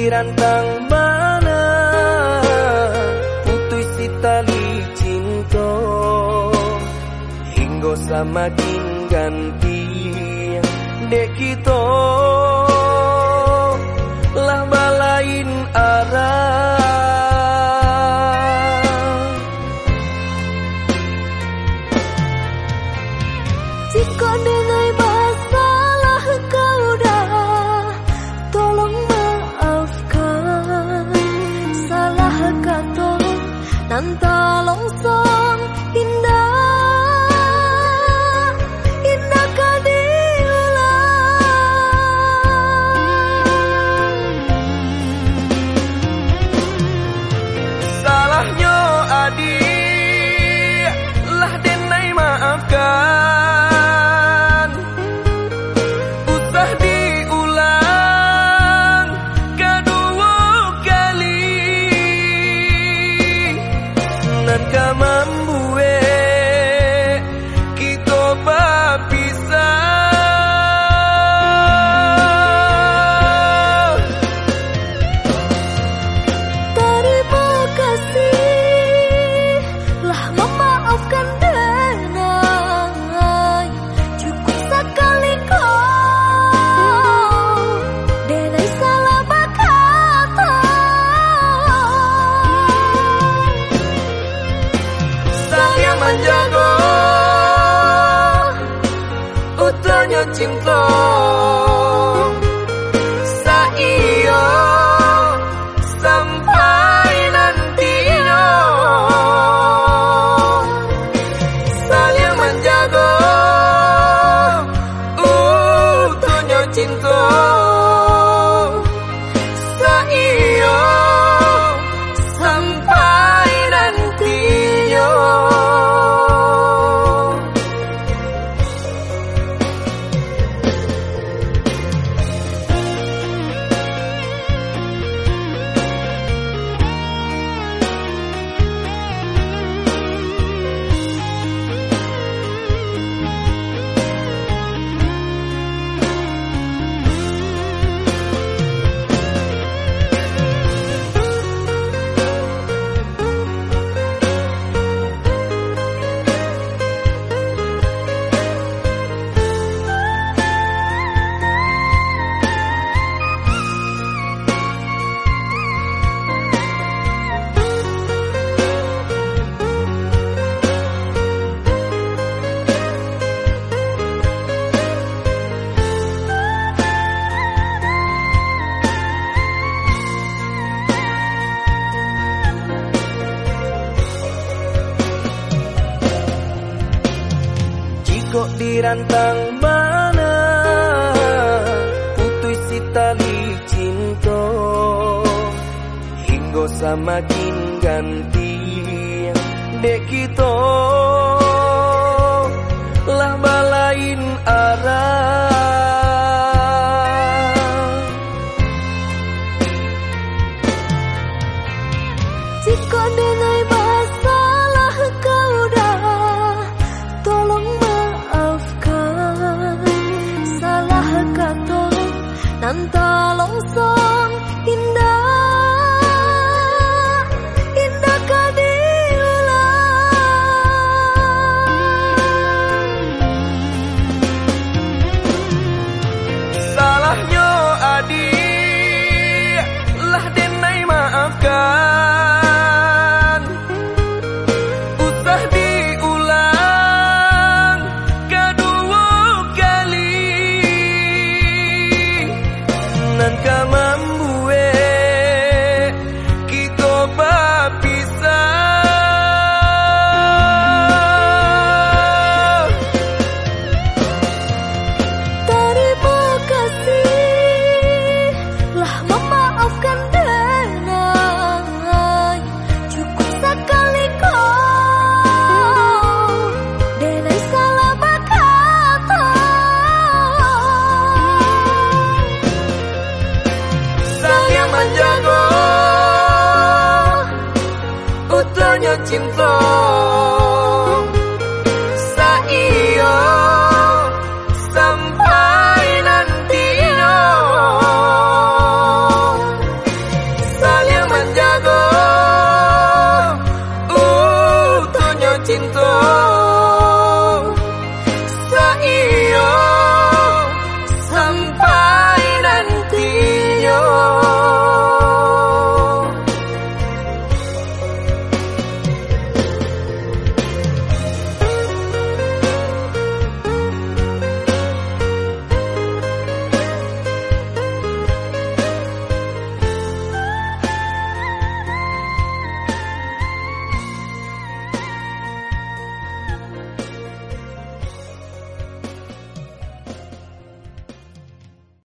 dirantang mana putus si tali cinta hingga semakin ganti dek kita lah balain arah. Jika dengai masalah kau dah, tolong maafkan salah kata nan longsong indah kah diulang. Salahnya adik lah denai maafkan, usah diulang kedua kali nan kamambue kita berpisah. Terima kasih lah memaafkan denai, cukup sekali kau denai salah berkata. Saya menjaga utuhnya cinta saya sampai nantinya. Saya menjaga utuhnya cinta saya sampai nantinya. Kok dirantang mana putus si tali cinta hingga semakin ganti dek kita lah balain arah. Jika dengai masalah kau dah, tolong maafkan salah kata nan longsong indah kah diulang. Salahnya adik lah denai maafkan, usah diulang kedua kali nan kamambue kita berpisah. Terima kasih lah memaafkan denai, cukup sekali kau denai salah berkata. Saya menjaga utuhnya cinta